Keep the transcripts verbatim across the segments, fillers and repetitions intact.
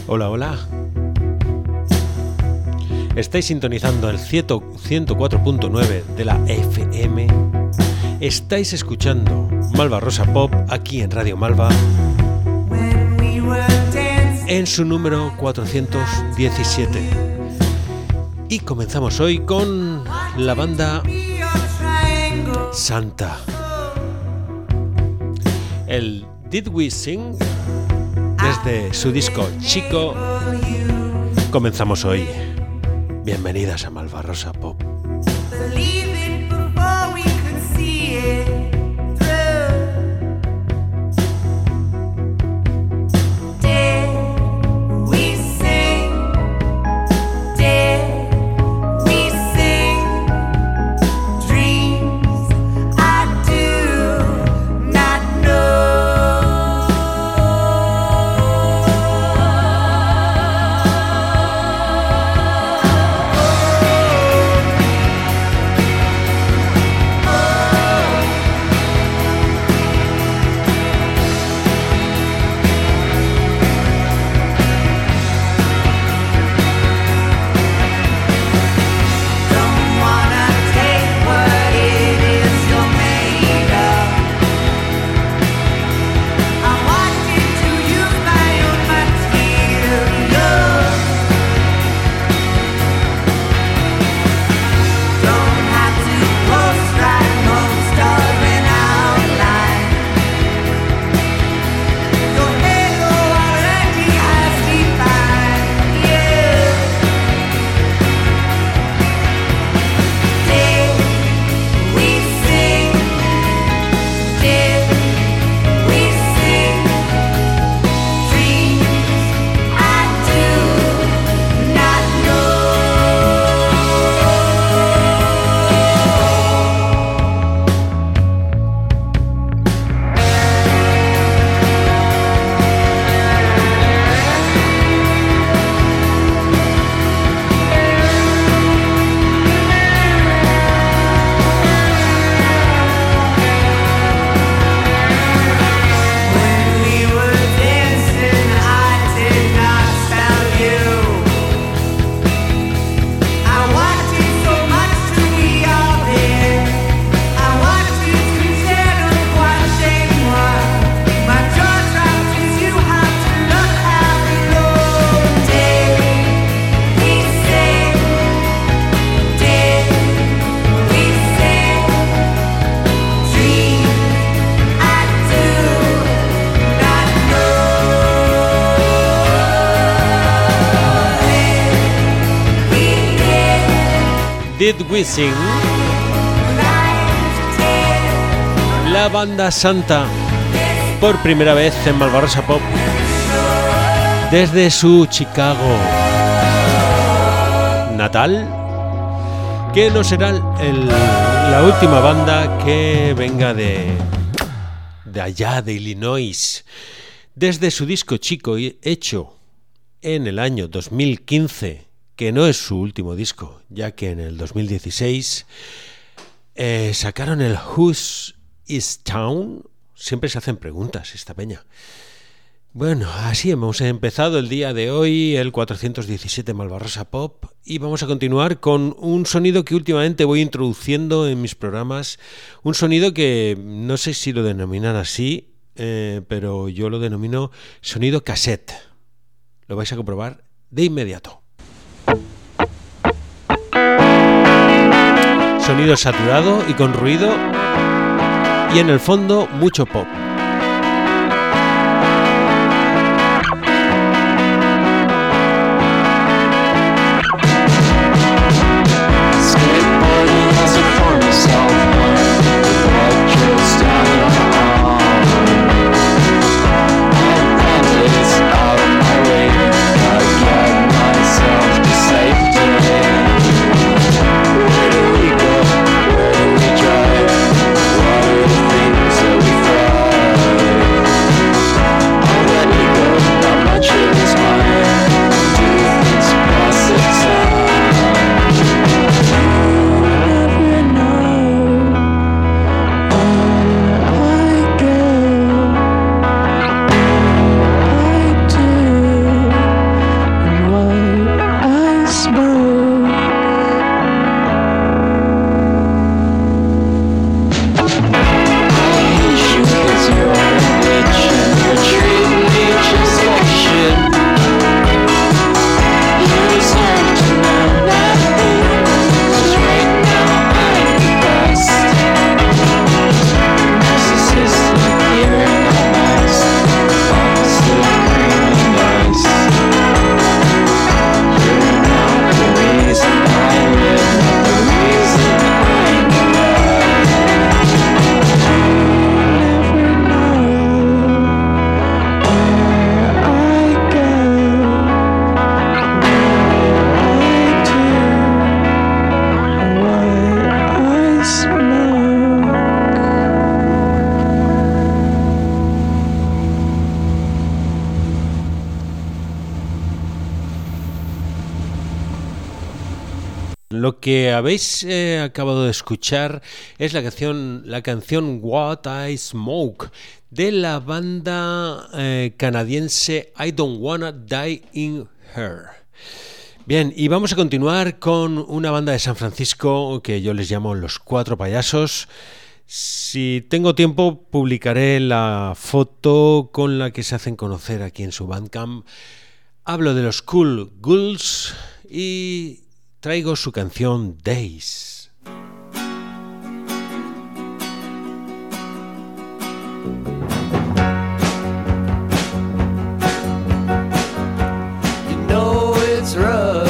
Hola, hola. Estáis sintonizando el ciento cuatro punto nueve de la F M. Estáis escuchando Malva Rosa Pop aquí en Radio Malva en su número cuatrocientos diecisiete. Y comenzamos hoy con la banda Santa. El Did We Sing desde su disco Chico. Comenzamos hoy. Bienvenidas a Malva Rosa Pop. Did We Sing, la banda Santa, por primera vez en Malva Rosa Pop desde su Chicago natal, que no será el, la última banda que venga de, de allá de Illinois. Desde su disco Chico, hecho en el año dos mil quince, que no es su último disco, ya que en el dos mil dieciséis eh, sacaron el Whose Is Town. Siempre se hacen preguntas esta peña. Bueno, así hemos empezado el día de hoy, el cuatrocientos diecisiete Malva Rosa Pop, y vamos a continuar con un sonido que últimamente voy introduciendo en mis programas, un sonido que no sé si lo denominan así, eh, pero yo lo denomino sonido cassette. Lo vais a comprobar de inmediato. Sonido saturado y con ruido, y en el fondo mucho pop. Where do we drive? What are the things that we fly? que habéis eh, acabado de escuchar es la canción, la canción What I Smoke de la banda eh, canadiense I Don't Wanna Die in Her. Bien, y vamos a continuar con una banda de San Francisco que yo les llamo Los Cuatro Payasos. Si tengo tiempo publicaré la foto con la que se hacen conocer aquí en su Bandcamp. Hablo de los Cool Ghouls y traigo su canción Days. You know it's rough,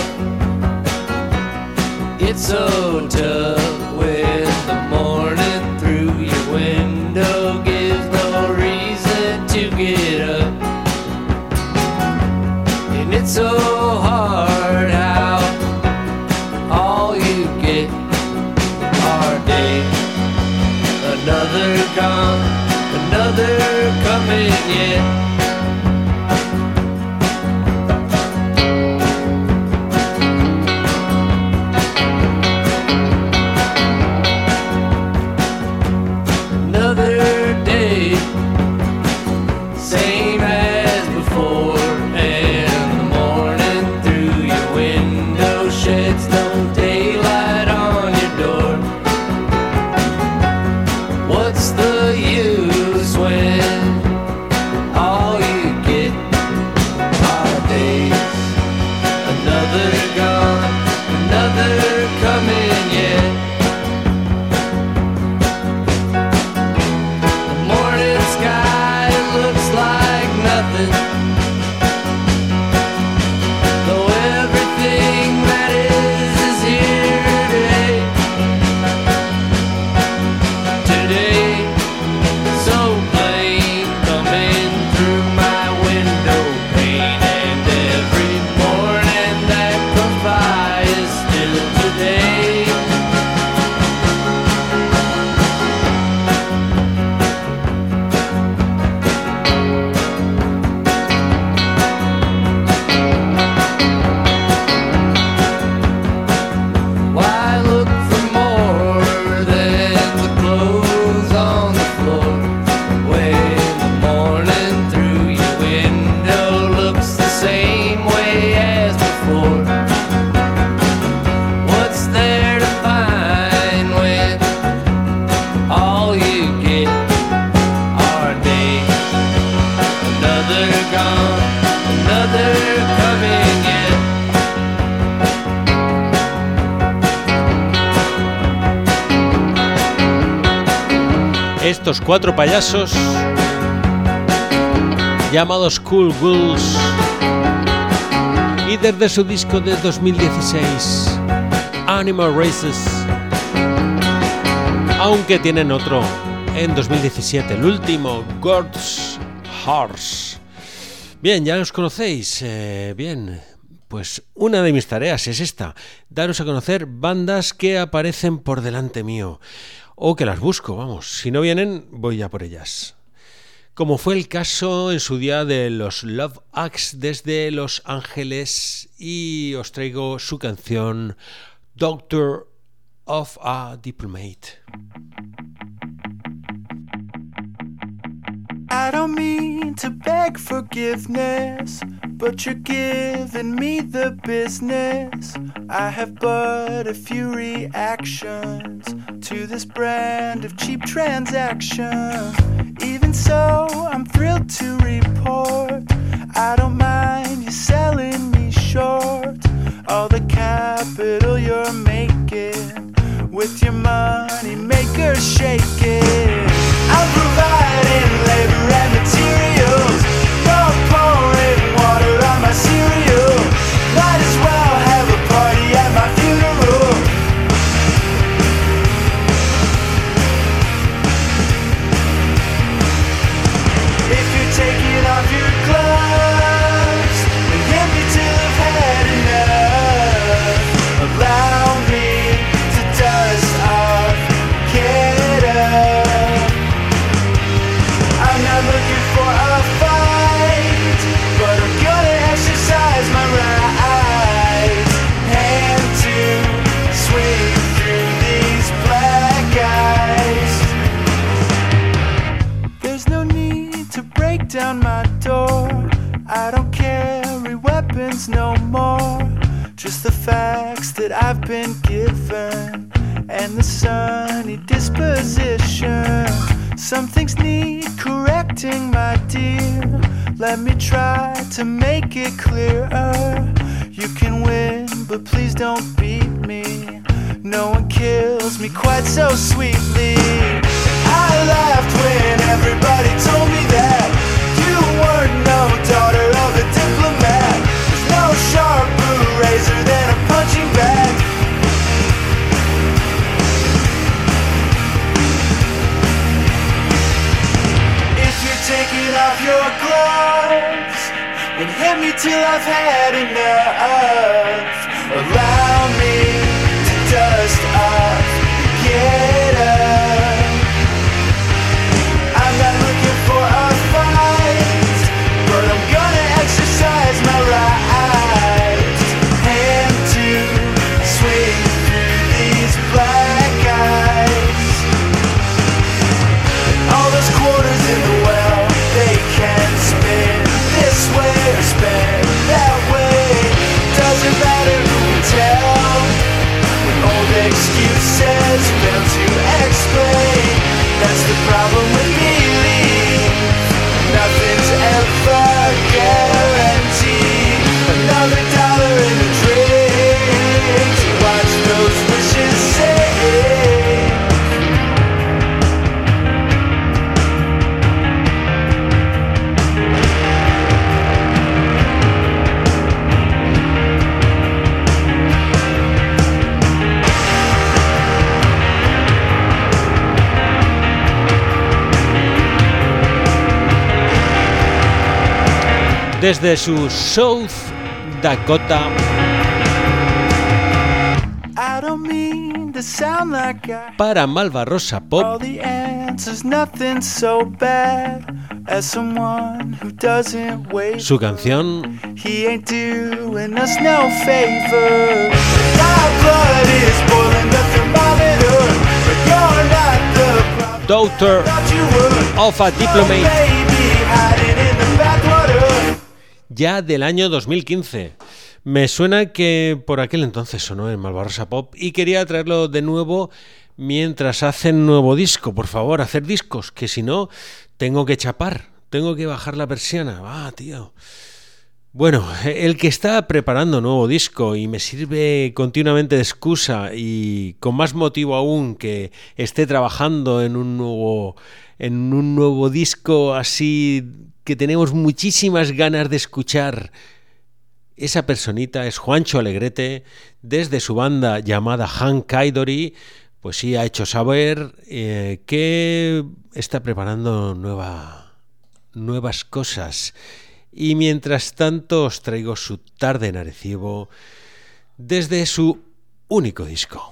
it's so tough when the morning through your window gives no reason to get up. And it's so hard how all you get are days. Another gone, another coming yet. Estos cuatro payasos llamados Cool Ghouls, y desde su disco de dos mil dieciséis Animal Races, aunque tienen otro en dos mil diecisiete, el último, God's Horse. Bien, ya los conocéis. Eh, bien, pues una de mis tareas es esta: daros a conocer bandas que aparecen por delante mío, o que las busco, vamos. Si no vienen, voy ya por ellas. Como fue el caso en su día de los Love Axe desde Los Ángeles, y os traigo su canción Doctor of a Diplomat. I don't mean to beg forgiveness, but you're giving me the business. I have but a few reactions to this brand of cheap transaction. Even so, I'm thrilled to report I don't mind you selling me short. All the capital you're making with your money maker shaking. I'm providing labor and materials. You're pouring water on my cereal. Might as well have a party at my funeral. If you're taking off your gloves, empty till I've had enough. Allow me to dust off, get up. down my door. I don't carry weapons no more, just the facts that I've been given and the sunny disposition. Some things need correcting, my dear. Let me try to make it clearer. You can win, but please don't beat me. No one kills me quite so sweetly. I laughed when everybody told me that you weren't no daughter of a diplomat. There's no sharper razor than a punching bag. If you're taking off your gloves and hit me till I've had enough, allow me to dust off, get up. I'm not looking for a fight, but I'm gonna exercise my right. Hand to swing through these black eyes. All those quarters in the well, they can spin this way or spin that way. Doesn't matter who can tell, when old excuses fail to explain. That's the problem with belief. Nothing's ever guaranteed. Another dollar in the drink to watch those wishes save. Desde su South Dakota I don't mean to sound like I para Malvarrosa all Pop, the answers, nothing so bad as someone who doesn't wait. su canción He ain't doing us no favor. My blood is boiling the thermometer, but you're not the problem. Daughter Thought you were. of a Diplomate, Baby hiding in the backwater. ya del año dos mil quince. Me suena que por aquel entonces sonó en Malvarrosa Pop y quería traerlo de nuevo mientras hacen nuevo disco. Por favor, hacer discos, que si no, tengo que chapar, tengo que bajar la persiana. Ah, tío. Bueno, el que está preparando nuevo disco y me sirve continuamente de excusa, y con más motivo aún que esté trabajando en un nuevo, en un nuevo disco así que tenemos muchísimas ganas de escuchar. Esa personita es Juancho Alegrete, desde su banda llamada Hank Idori. Pues sí, ha hecho saber eh, que está preparando nueva, nuevas cosas. Y mientras tanto os traigo su Tarde en Arecibo desde su único disco.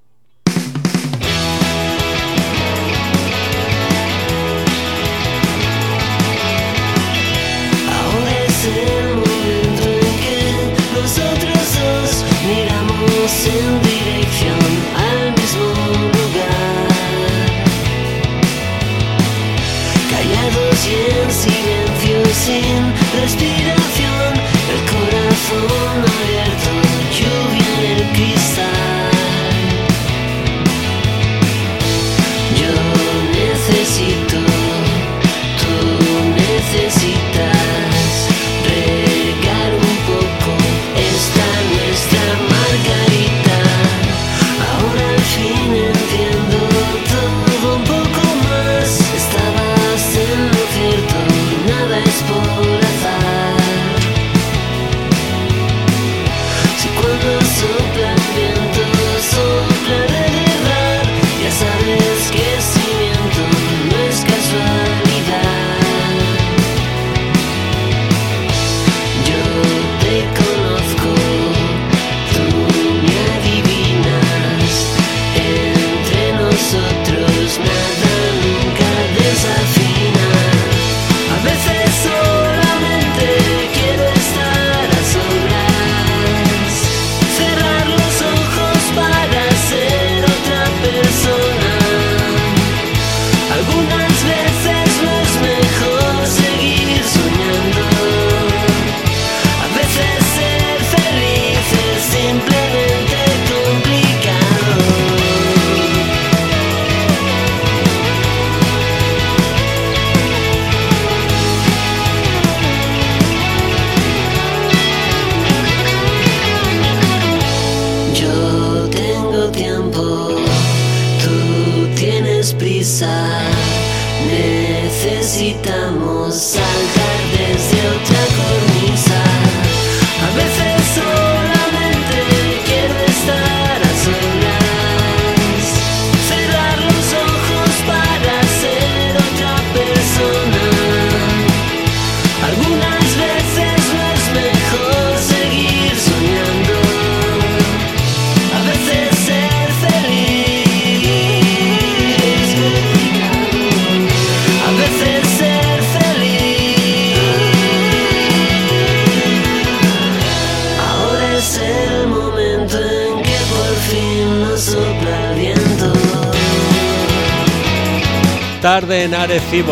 Ahora es el momento en que nosotros dos miramos en dirección al mismo lugar, callados y en silencio, sin respiración, el corazón abierto, lluvia en el cristal. Yo necesito, tú necesitas regar un poco esta nuestra margarita. Ahora al fin entiendo todo un poco más. Estabas en lo cierto, nada es por azar. necesitamos saltar desde otra cornisa. A veces solamente quiero estar a solas, cerrar los ojos para ser otra persona. Algunas veces no es mejor seguir soñando, a veces ser feliz, a veces ser feliz. Ahora es el momento en que por fin nos sopla el viento. Tarde en Arecibo.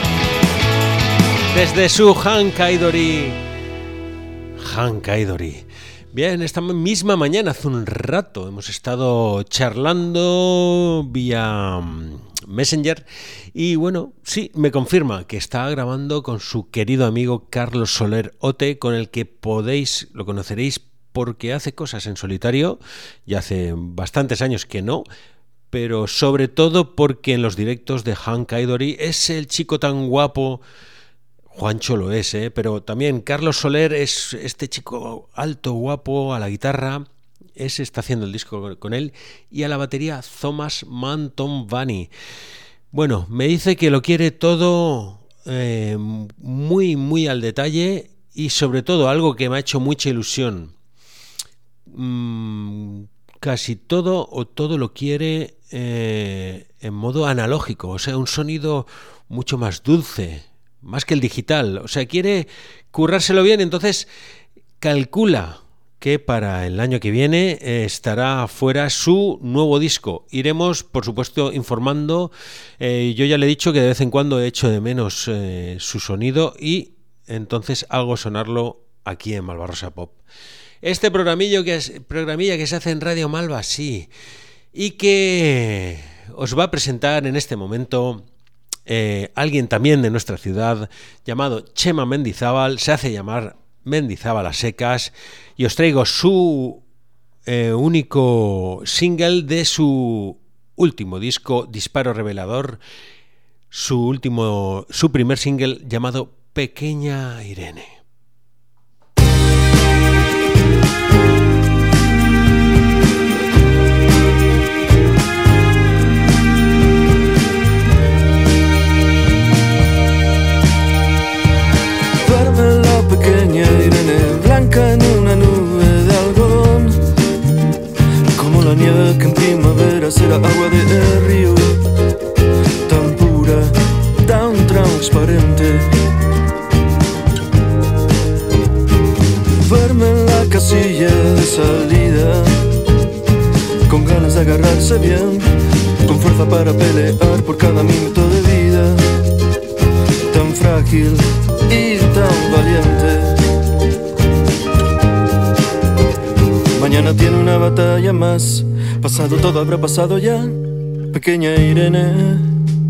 Desde su Hankaidori. Hankaidori. Bien, esta misma mañana, hace un rato, hemos estado charlando vía Messenger y bueno, sí, me confirma que está grabando con su querido amigo Carlos Soler Ote, con el que podéis, lo conoceréis porque hace cosas en solitario, ya hace bastantes años que no, pero sobre todo porque en los directos de Hankaidori es el chico tan guapo. Juancho lo es, ¿eh? Pero también Carlos Soler es este chico alto, guapo, a la guitarra. Ese está haciendo el disco con él. Y a la batería, Thomas Mantovani. Bueno, me dice que lo quiere todo eh, muy, muy al detalle y sobre todo algo que me ha hecho mucha ilusión. Mm, casi todo o todo lo quiere eh, en modo analógico, o sea, un sonido mucho más dulce, más que el digital, o sea, quiere currárselo bien, entonces calcula que para el año que viene eh, estará fuera su nuevo disco. Iremos, por supuesto, informando. Eh, yo ya le he dicho que de vez en cuando he hecho de menos eh, su sonido y entonces hago sonarlo aquí en Malvarrosa Pop. Este programillo que es, programilla que se hace en Radio Malva, sí, y que os va a presentar en este momento Eh, alguien también de nuestra ciudad llamado Chema Mendizábal, se hace llamar Mendizábal a secas, y os traigo su eh, único single de su último disco, Disparo Revelador, su último, su primer single llamado Pequeña Irene. Pequeña Irene, blanca en una nube de algodón, como la nieve que en primavera será agua de río, tan pura, tan transparente. Verme en la casilla de salida, con ganas de agarrarse bien, con fuerza para pelear por cada minuto de vida, tan frágil y tan valiente. Mañana tiene una batalla más, pasado todo habrá pasado ya, pequeña Irene.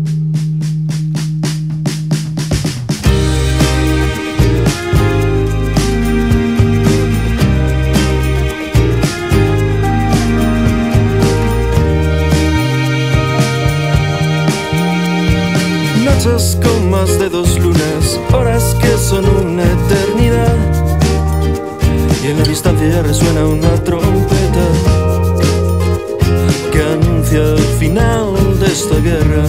Noches con más de dos lunas, horas que son una eternidad, y en la distancia ya resuena una trompeta que anuncia el final de esta guerra.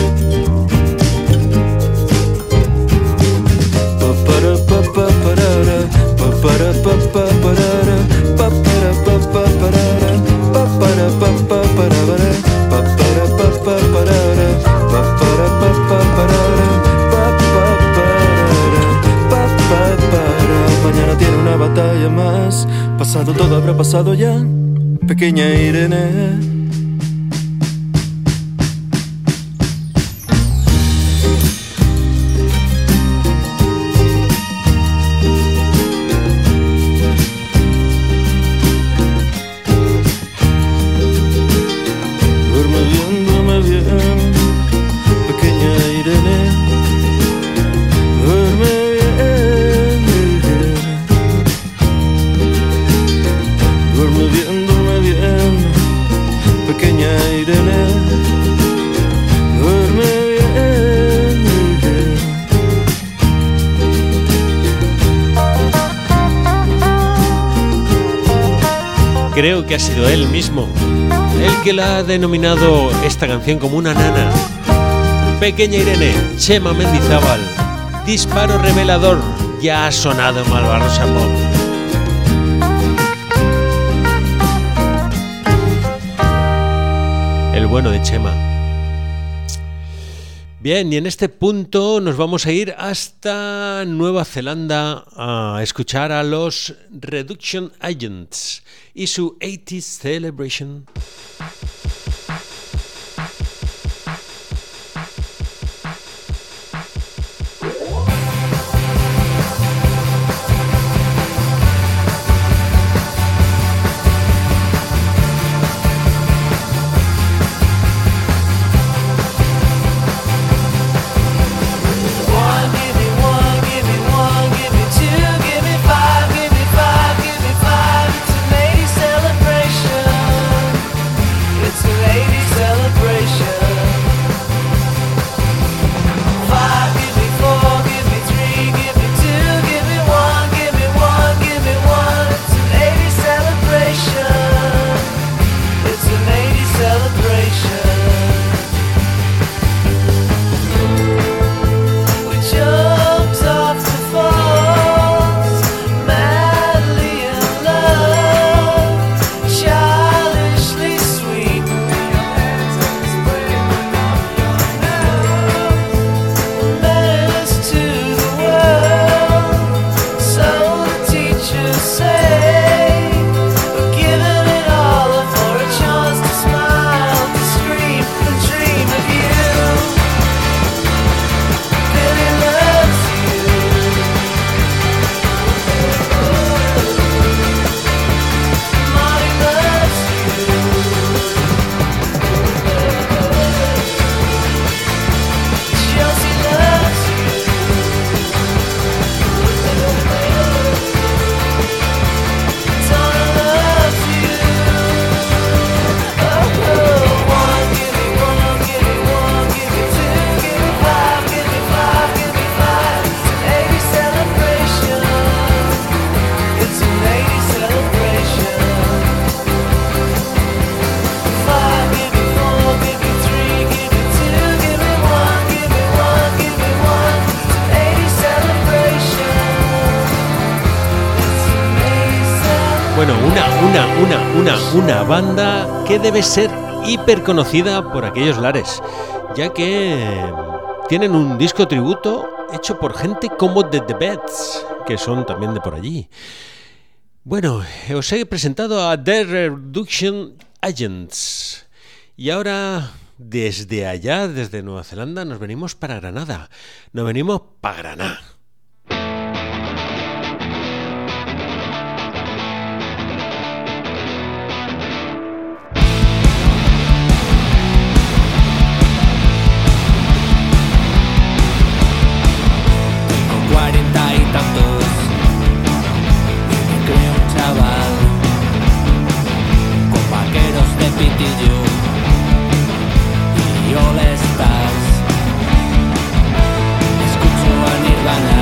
Papara papá parara, papara papá parara, papara papá parara, papara papá parara, papara papá parara, papara papá parara, papá parara, papá para. Mañana tiene una batalla más, pasado todo habrá pasado ya, pequeña Irene. creo que ha sido él mismo el que la ha denominado esta canción como una nana. Pequeña Irene, Chema Mendizábal, disparo revelador, ya ha sonado en Malvarrosa Pop. El bueno de Chema. Bien, y en este punto nos vamos a ir hasta Nueva Zelanda a escuchar a los Reduction Agents y su eighties Celebration. Bueno, una, una, una, una, una banda que debe ser hiper conocida por aquellos lares, ya que tienen un disco tributo hecho por gente como The The Beds, que son también de por allí. Bueno, os he presentado a The Reduction Agents y ahora desde allá, desde Nueva Zelanda, nos venimos para Granada, nos venimos para Granada. Escucho a Nirvana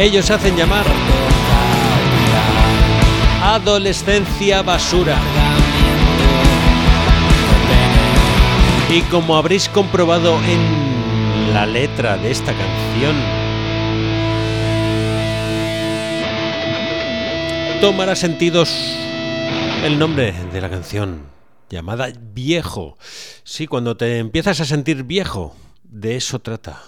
Ellos se hacen llamar Adolescencia Basura. Y como habréis comprobado en la letra de esta canción, tomará sentidos el nombre de la canción, llamada Viejo. Sí, cuando te empiezas a sentir viejo, de eso trata.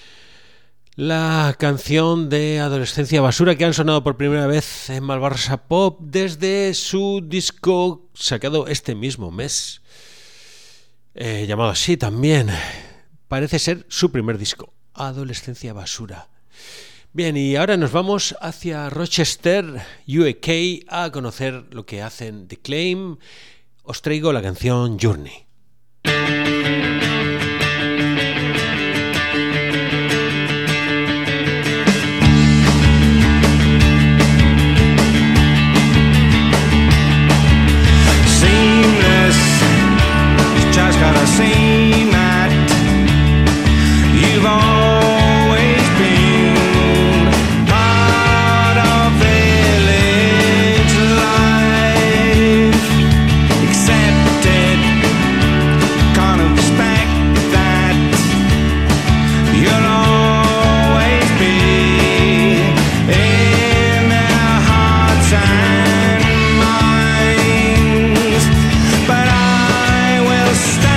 La canción de Adolescencia Basura, que han sonado por primera vez en Malvarsa Pop desde su disco sacado este mismo mes. Eh, llamado así también. Parece ser su primer disco, Adolescencia Basura. Bien, y ahora nos vamos hacia Rochester, U K, a conocer lo que hacen The Claim. Os traigo la canción Journey. Gotta seem that you've always been part of village life, accepted, can't expect that you'll always be in their hearts and minds, but I will stand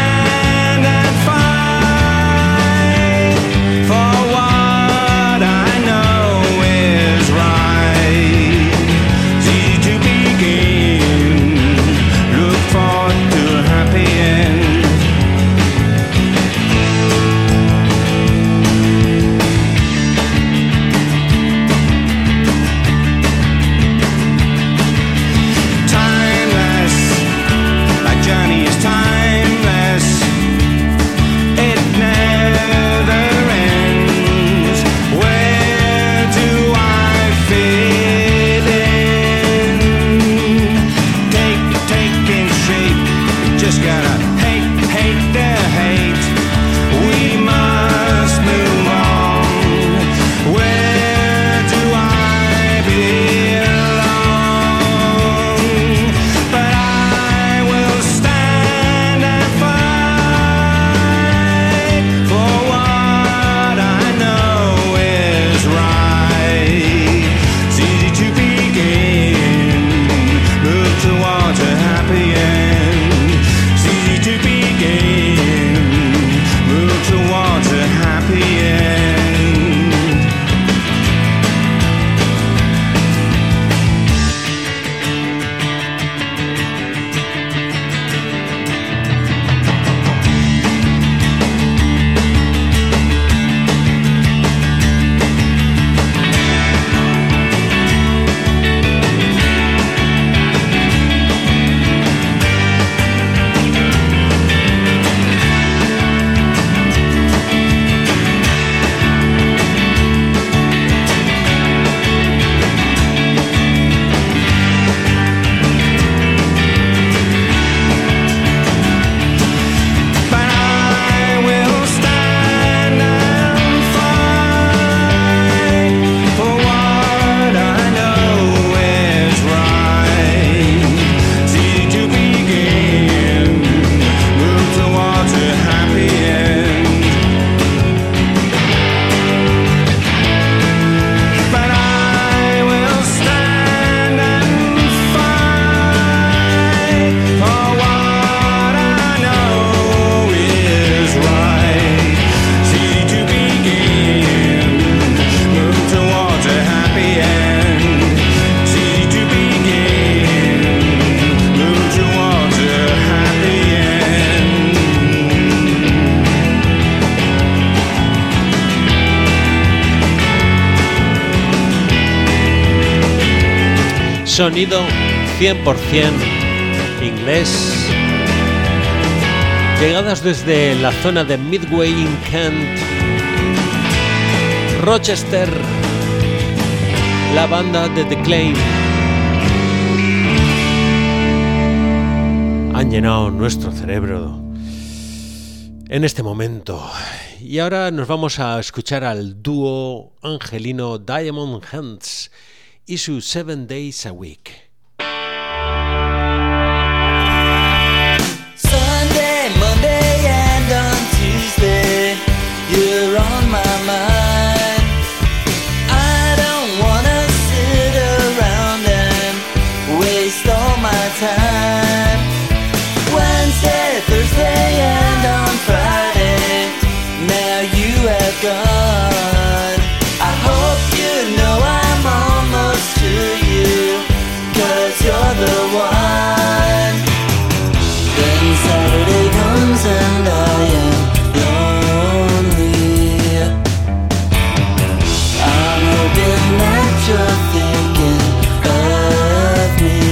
Sonido cien por ciento inglés. Llegadas desde la zona de Midway in Kent, Rochester, la banda de The Claim han llenado nuestro cerebro en este momento. Y ahora nos vamos a escuchar al dúo angelino Diamond Hands y su Seven Days a Week. Sunday, Monday, and on Tuesday, you're on my mind. I don't wanna sit around and waste all my time. Wednesday, Thursday, and on Friday, now you have gone. I hope you know I'm almost to you, 'cause you're the one. Then Saturday comes and I am lonely. I'm hoping that you're thinking of me.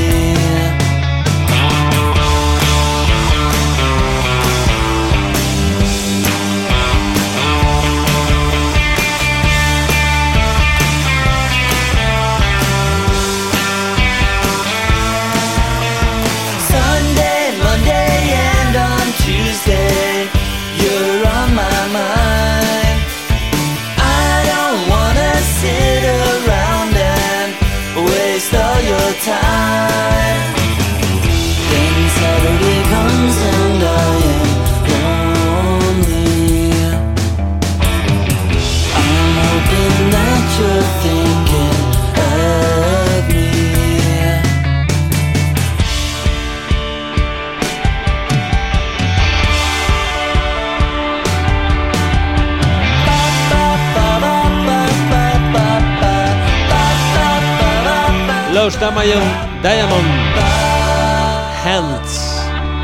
Tuesday, you're on my mind. I don't wanna sit around and waste all your time. Then Saturday comes and I am lonely. I'm hoping that you're thinking of me. Los Diamond, Diamond Hands,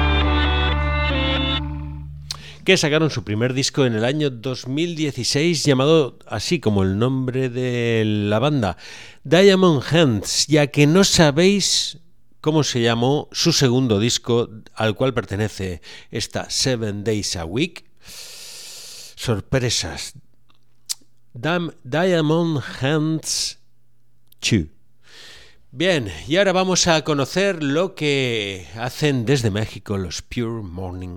que sacaron su primer disco en el año dos mil dieciséis, llamado así como el nombre de la banda, Diamond Hands, ya que no sabéis cómo se llamó su segundo disco al cual pertenece esta Seven Days a Week. Sorpresas. Dam- Diamond Hands dos. Bien, y ahora vamos a conocer lo que hacen desde México los Pure Morning.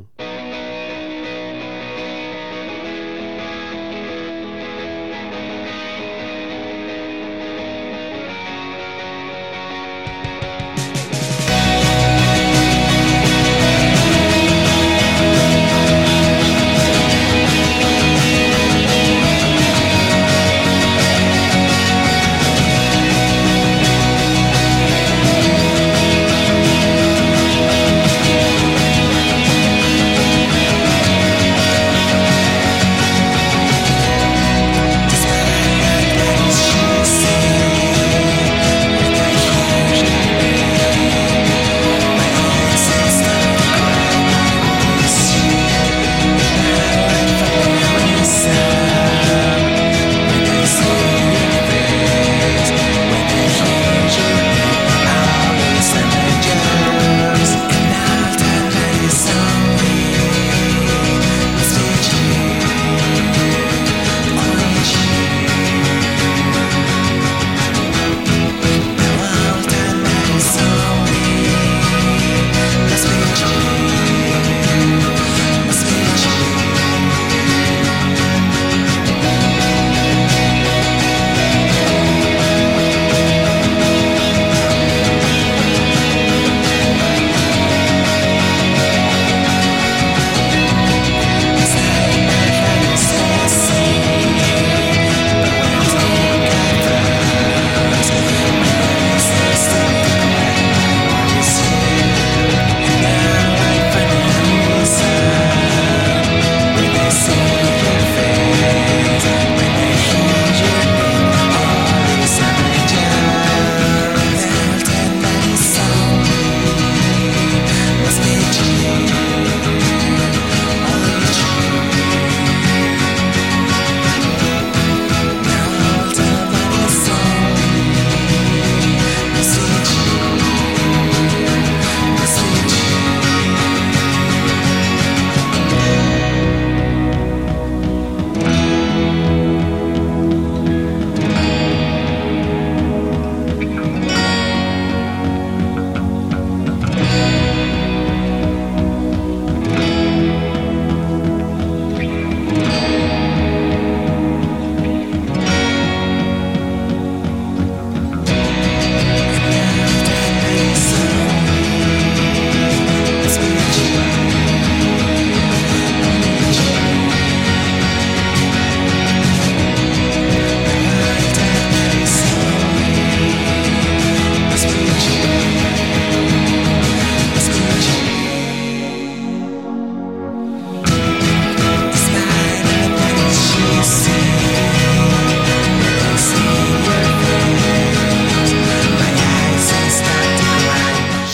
Thank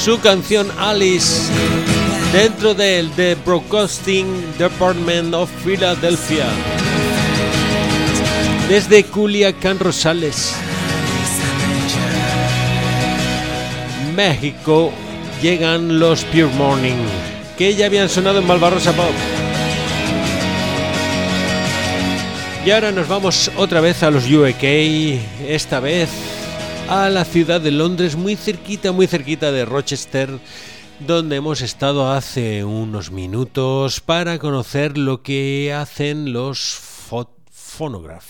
su canción Alice dentro del The Broadcasting Department of Philadelphia. Desde Culiacán, Rosales, México, llegan los Pure Morning, que ya habían sonado en Malvarrosa Pop. Y ahora nos vamos otra vez a los U K, esta vez a la ciudad de Londres, muy cerquita, muy cerquita de Rochester, donde hemos estado hace unos minutos para conocer lo que hacen los Phonograph.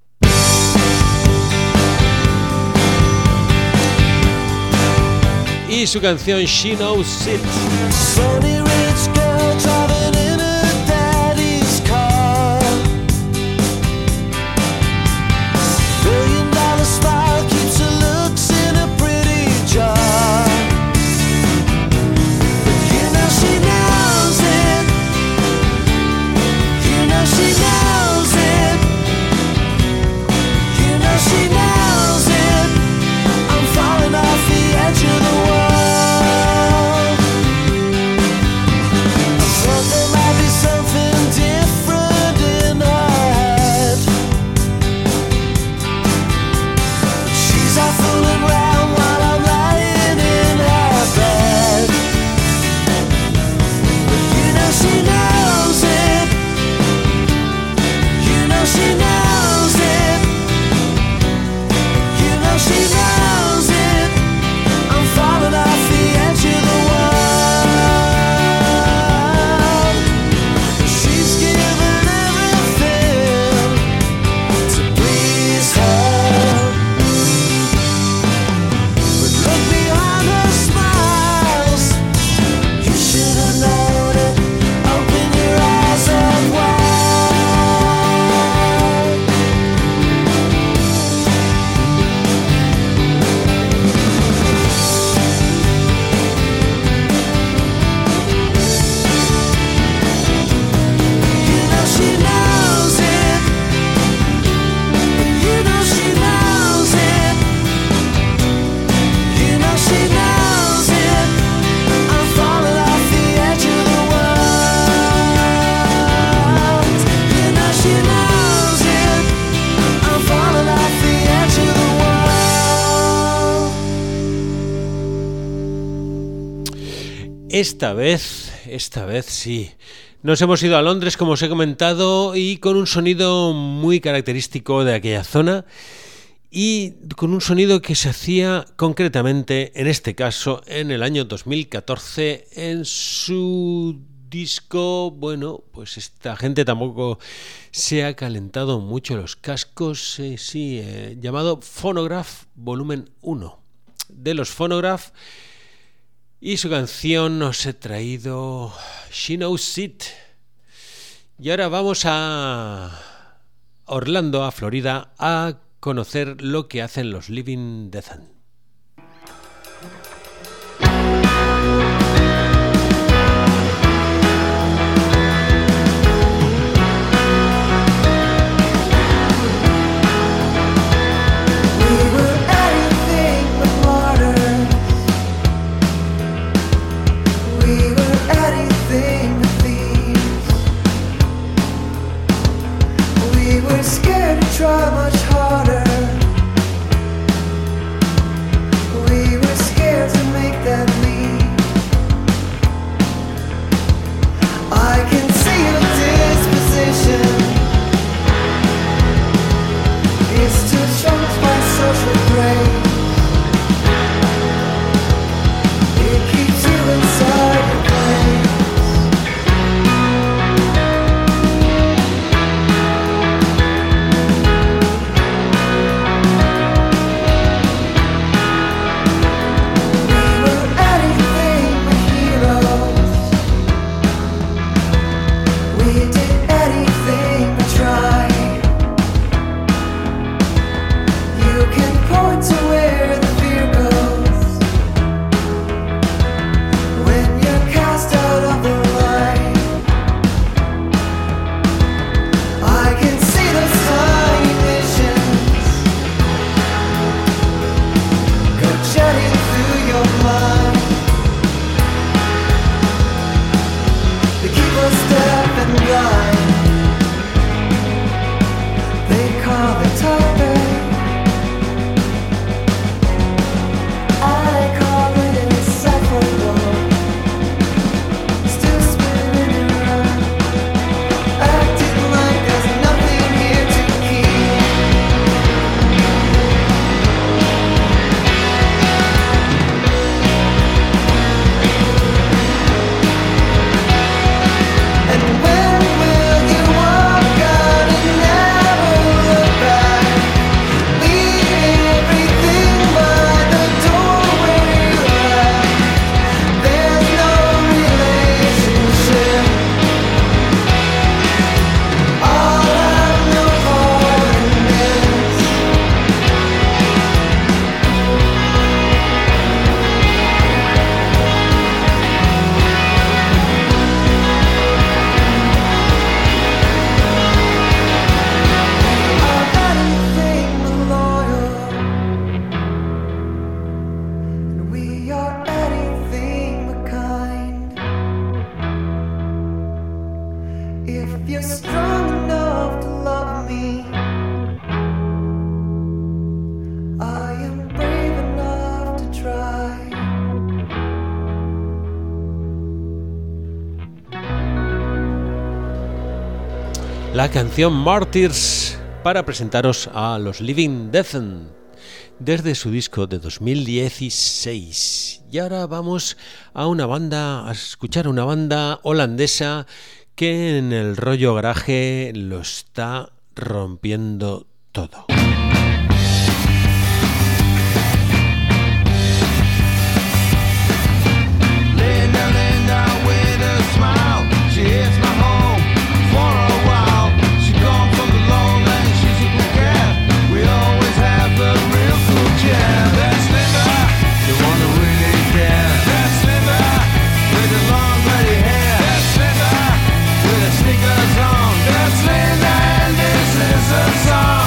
Y su canción She Knows It. Sunny rich girl driving in her daddy's car. Billion dollar smile keeps her looks in a pretty jar. But you know she knows it. You know she knows it. You know she knows it. I'm falling off the edge of the world. Esta vez, esta vez sí. Nos hemos ido a Londres, como os he comentado, y con un sonido muy característico de aquella zona y con un sonido que se hacía concretamente, en este caso, en el año dos mil catorce, en su disco. Bueno, pues esta gente tampoco se ha calentado mucho los cascos, eh, sí, eh, llamado Phonograph Volumen uno. De los Phonograph. Y su canción nos he traído She Knows It. Y ahora vamos a Orlando, a Florida, a conocer lo que hacen los Living Death. Try much harder. La canción Martyrs para presentaros a los Living Death desde su disco de dos mil dieciséis. Y ahora vamos a una banda, a escuchar una banda holandesa que en el rollo garaje lo está rompiendo todo. Linda, Linda, with a smile, she hits my home for a while. She comes from the lowland, she's a cool cat. We always have a real cool chat. That's Linda, the one who really cares. That's Linda, with the long curly hair. That's Linda, with the sneakers on. That's Linda, and this is a song.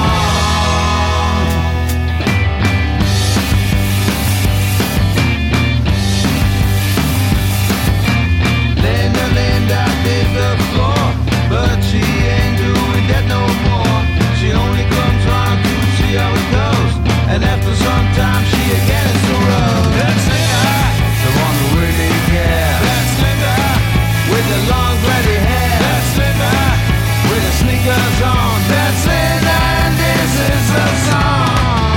Linda, Linda did the floor, but she ain't doing that no more. She only comes round to see how it goes, and after some time she again is the road. That's Linda, the one who really cares. That's Linda, with the long curly hair. That's Linda, with the sneakers on. That's Linda, and this is a song.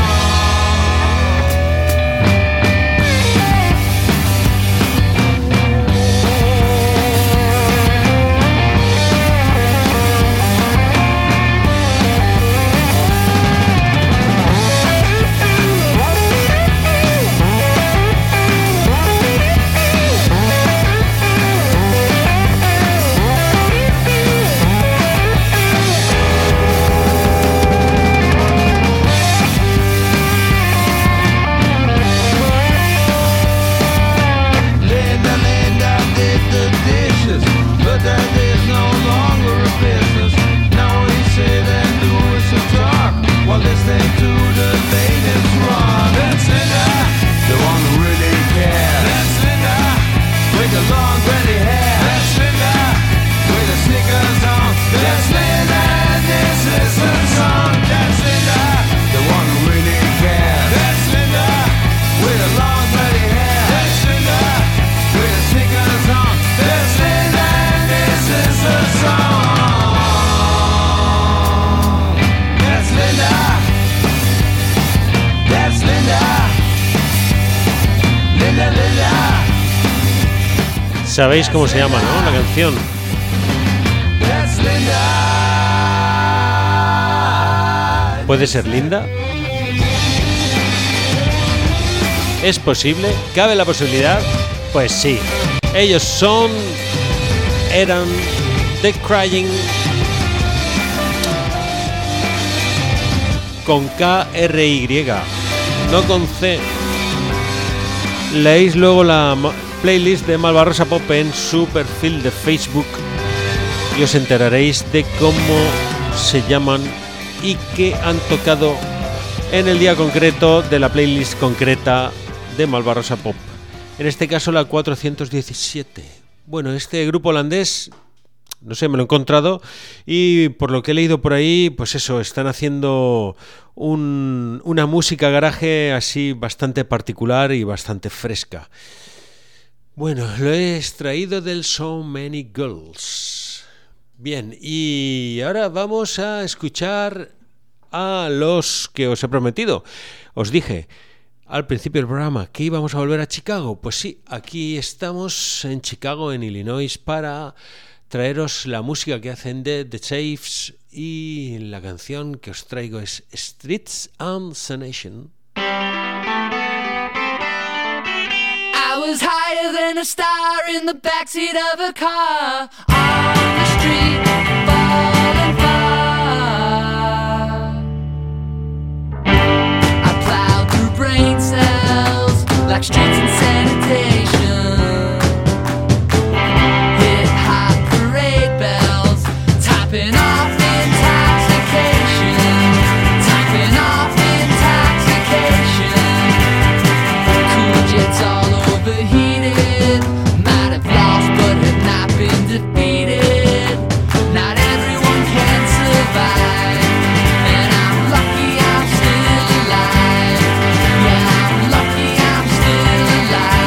Linda, Linda did the dishes, but that is no longer a business. Now we sit and do some talk while listening to the latest rock. That's Linda, the one who really cares. That's Linda, with the long curly hair. That's Linda, with the sneakers on. That's Linda, and this is the song. That's Linda, the one who really cares. That's Linda, with the long curly hair. That's Linda, with the sneakers on. That's Linda, and this is the song. That's Linda, that's Linda, Linda, Linda. ¿Sabéis cómo se llama, no? La canción. That's Linda. ¿Puede ser Linda? ¿Es posible? ¿Cabe la posibilidad? Pues sí. Ellos son... eran The Crying con K R Y, no con C. Leéis luego la ma- playlist de Malvarrosa Pop en su perfil de Facebook y os enteraréis de cómo se llaman y qué han tocado en el día concreto de la playlist concreta de Malvarrosa Pop. En este caso la cuatrocientos diecisiete. Bueno, este grupo holandés, no sé, me lo he encontrado y por lo que he leído por ahí, pues eso, están haciendo un, una música garaje así bastante particular y bastante fresca. Bueno, lo he extraído del So Many Girls. Bien, y ahora vamos a escuchar a los que os he prometido. Os dije al principio del programa que íbamos a volver a Chicago. Pues sí, aquí estamos en Chicago, en Illinois, para traeros la música que hacen de The Chiefs, y la canción que os traigo es Streets and Sanation. I was higher than a star in the backseat of a car on the street, falling far. I plowed through brain cells like streets and sanitation. Hit hot parade bells, topping off intoxication, topping off intoxication. Cool jets all overheated, might have lost but have not been defeated. Not everyone can survive, and I'm lucky I'm still alive. Yeah, I'm lucky I'm still alive.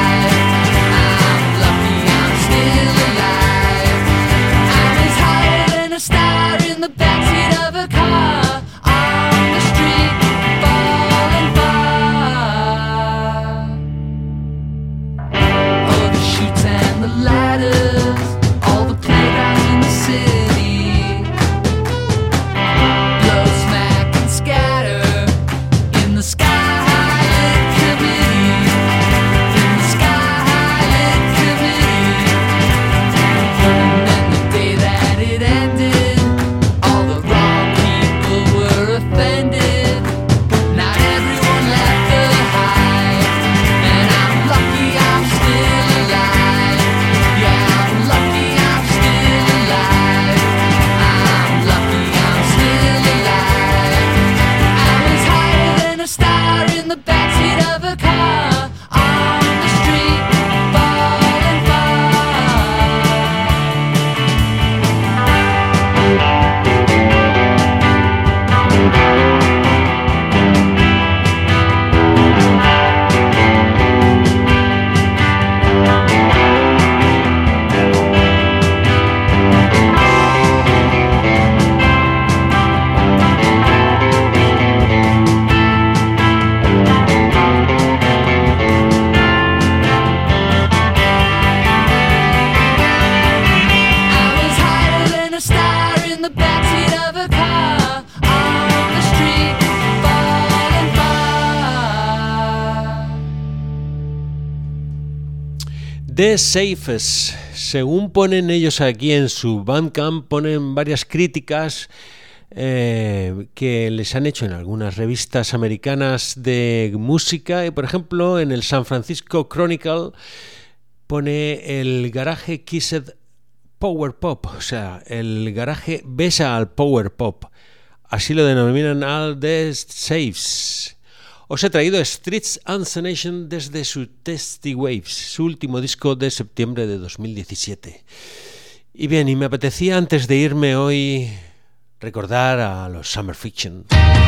The Safes, según ponen ellos aquí en su Bandcamp, ponen varias críticas eh, que les han hecho en algunas revistas americanas de música, y por ejemplo en el San Francisco Chronicle pone el garaje Kissed Power Pop, o sea, el garaje besa al Power Pop, así lo denominan al The Safes. Os he traído Streets and the Nation desde su Testy Waves, su último disco de septiembre de dos mil diecisiete. Y bien, y me apetecía antes de irme hoy recordar a los Summer Fiction.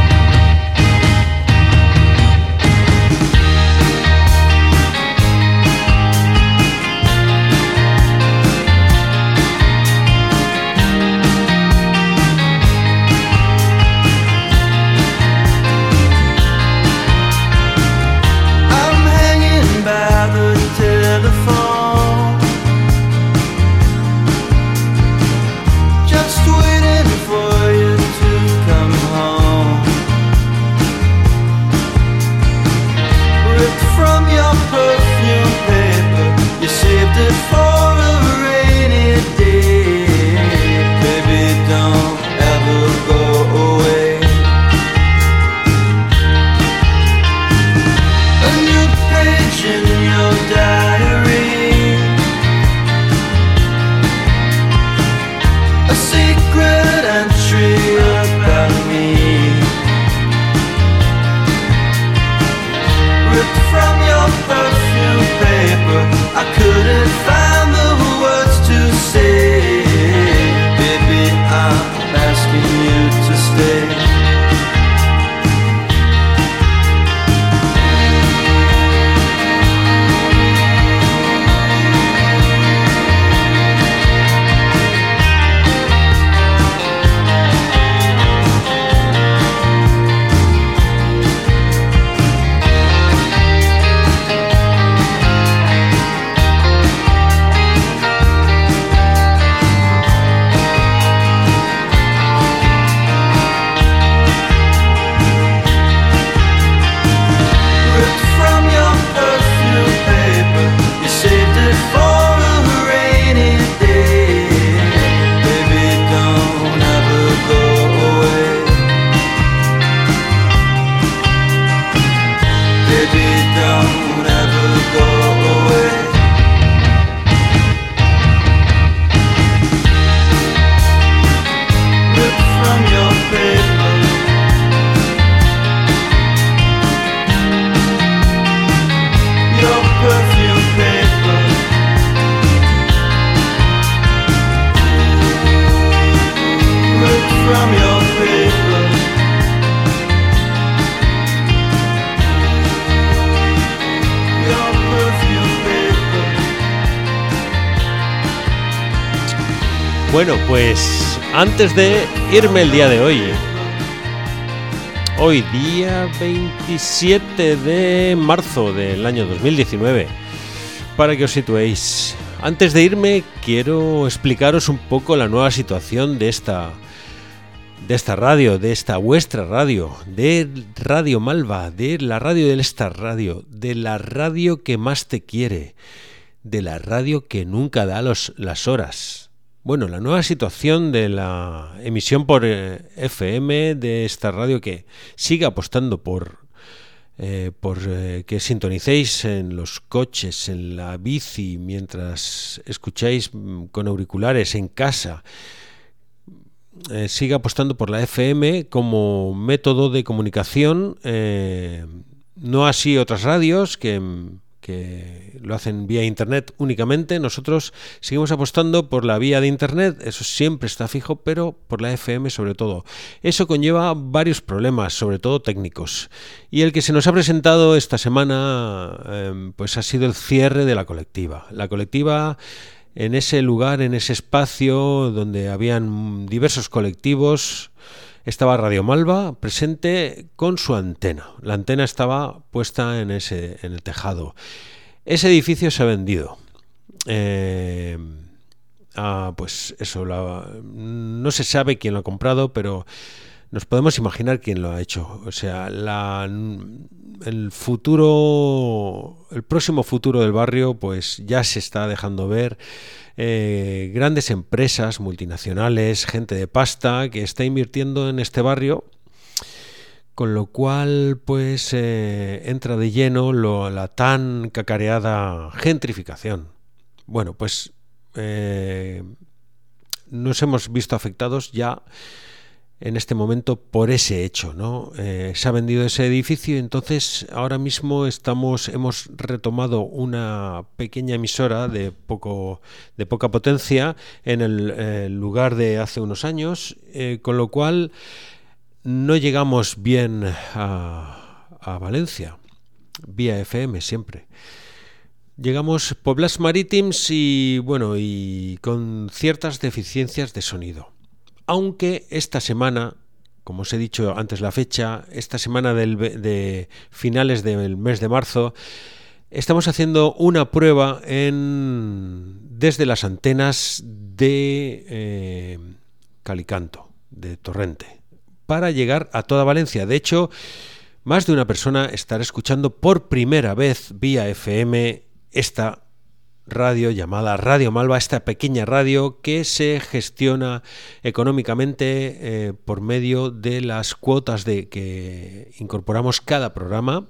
Bueno, pues antes de irme el día de hoy, hoy día veintisiete de marzo del año dos mil diecinueve, para que os situéis, antes de irme quiero explicaros un poco la nueva situación de esta, de esta radio, de esta vuestra radio, de Radio Malva, de la radio del Star Radio, de la radio que más te quiere, de la radio que nunca da los, las horas. Bueno, la nueva situación de la emisión por eh, F M de esta radio que sigue apostando por, eh, por eh, que sintonicéis en los coches, en la bici, mientras escucháis con auriculares en casa. Eh, sigue apostando por la F M como método de comunicación, eh, no así otras radios que... que lo hacen vía internet únicamente. Nosotros seguimos apostando por la vía de internet, eso siempre está fijo, pero por la F M sobre todo. Eso conlleva varios problemas, sobre todo técnicos, y el que se nos ha presentado esta semana eh, pues ha sido el cierre de la colectiva. La colectiva, en ese lugar, en ese espacio donde habían diversos colectivos, estaba Radio Malva presente con su antena. La antena estaba puesta en ese, en el tejado. Ese edificio se ha vendido. Eh, ah, pues eso, la, no se sabe quién lo ha comprado, pero nos podemos imaginar quién lo ha hecho. O sea, la, el futuro, el próximo futuro del barrio, pues ya se está dejando ver. Eh, grandes empresas multinacionales, gente de pasta que está invirtiendo en este barrio, con lo cual pues eh, entra de lleno lo, la tan cacareada gentrificación. Bueno, pues eh, nos hemos visto afectados ya en este momento por ese hecho, ¿no? Eh, se ha vendido ese edificio y entonces ahora mismo estamos, hemos retomado una pequeña emisora de poco, de poca potencia en el eh, lugar de hace unos años, eh, con lo cual no llegamos bien a, a Valencia, vía F M siempre. Llegamos Poblats Marítims y bueno, y con ciertas deficiencias de sonido. Aunque esta semana, como os he dicho antes la fecha, esta semana del, de finales del mes de marzo, estamos haciendo una prueba en, desde las antenas de eh, Calicanto, de Torrente, para llegar a toda Valencia. De hecho, más de una persona estará escuchando por primera vez vía F M esta radio llamada Radio Malva, esta pequeña radio que se gestiona económicamente eh, por medio de las cuotas de que incorporamos cada programa,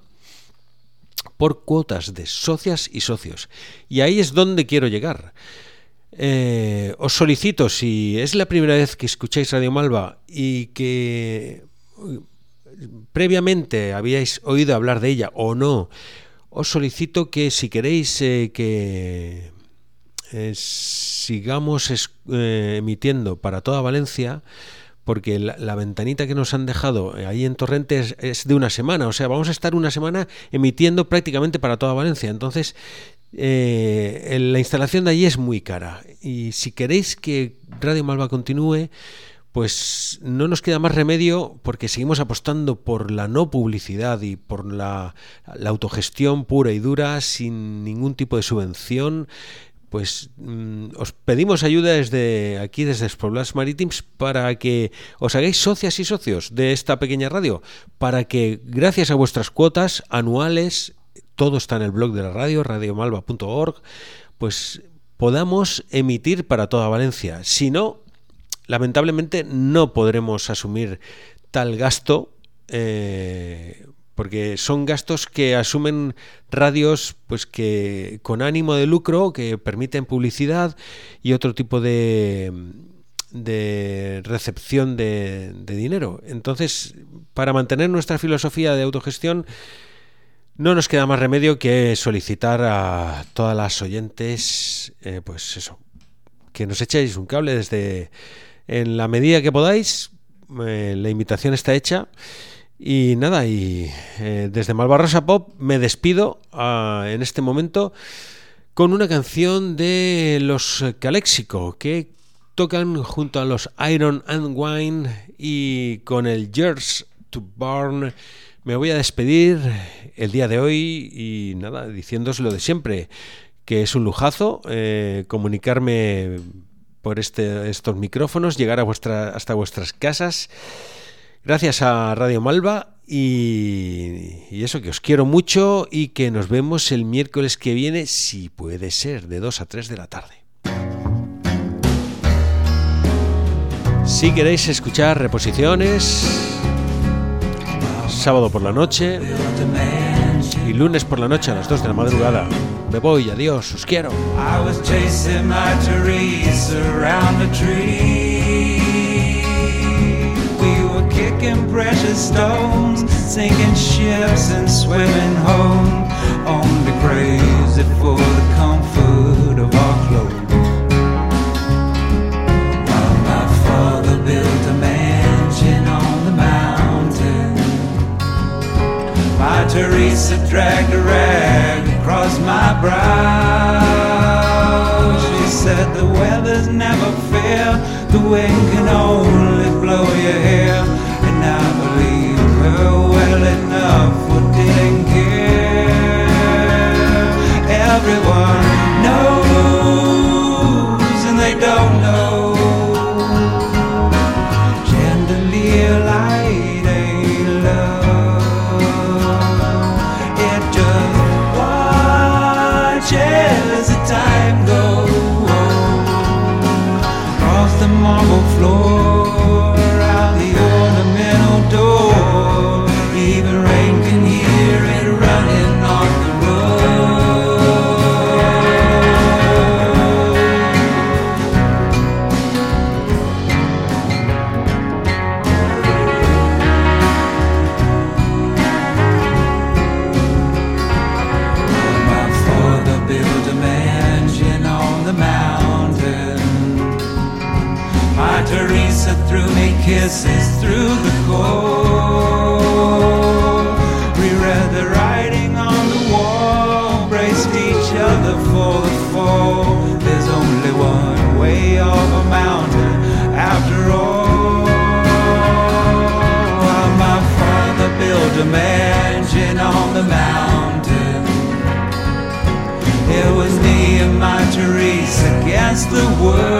por cuotas de socias y socios. Y ahí es donde quiero llegar. Eh, os solicito, si es la primera vez que escucháis Radio Malva y que previamente habíais oído hablar de ella o no, os solicito que si queréis eh, que eh, sigamos es, eh, emitiendo para toda Valencia, porque la, la ventanita que nos han dejado ahí en Torrente es, es de una semana, o sea, vamos a estar una semana emitiendo prácticamente para toda Valencia. Entonces, eh, la instalación de allí es muy cara. Y si queréis que Radio Malva continúe, pues no nos queda más remedio, porque seguimos apostando por la no publicidad y por la, la autogestión pura y dura, sin ningún tipo de subvención. Pues mmm, os pedimos ayuda desde aquí, desde Poblats Marítims, para que os hagáis socias y socios de esta pequeña radio, para que gracias a vuestras cuotas anuales, todo está en el blog de la radio, radio malva punto org, pues podamos emitir para toda Valencia. Si no, lamentablemente no podremos asumir tal gasto, eh, porque son gastos que asumen radios pues que con ánimo de lucro, que permiten publicidad y otro tipo de, de recepción de, de dinero. Entonces, para mantener nuestra filosofía de autogestión, no nos queda más remedio que solicitar a todas las oyentes, eh, pues eso, que nos echéis un cable desde... En la medida que podáis, eh, la invitación está hecha. Y nada, y eh, desde Malvarrosa Pop me despido uh, en este momento con una canción de los Calexico, que tocan junto a los Iron and Wine, y con el Years to Burn me voy a despedir el día de hoy. Y nada, diciéndoos lo de siempre, que es un lujazo eh, comunicarme por este, estos micrófonos, llegar a vuestra, hasta vuestras casas, gracias a Radio Malva, y, y eso, que os quiero mucho y que nos vemos el miércoles que viene, si puede ser, de dos a tres de la tarde. Si queréis escuchar reposiciones, sábado por la noche y lunes por la noche a las dos de la madrugada. Me voy, adiós, os quiero. I was chasing my Teresa around the tree. We were kicking precious stones, sinking ships and swimming home, only crazy for the comfort of our clothes. While my father built a mansion on the mountain, my Teresa dragged a rag across my brow. She said the weather's never fair, the wind can only blow your hair. And I believed her well enough, for didn't care. Everyone knows and they don't know, chandelier light ain't love. a mansion on the mountain. It was me and my Teresa against the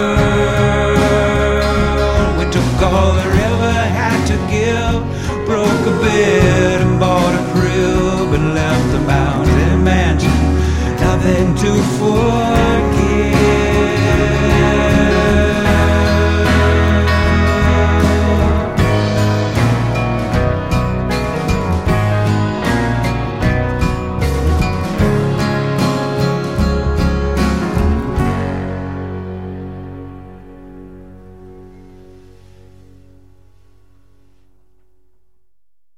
world. We took all the river had to give, broke a bed and bought a crib and left the mountain mansion, nothing to forgive.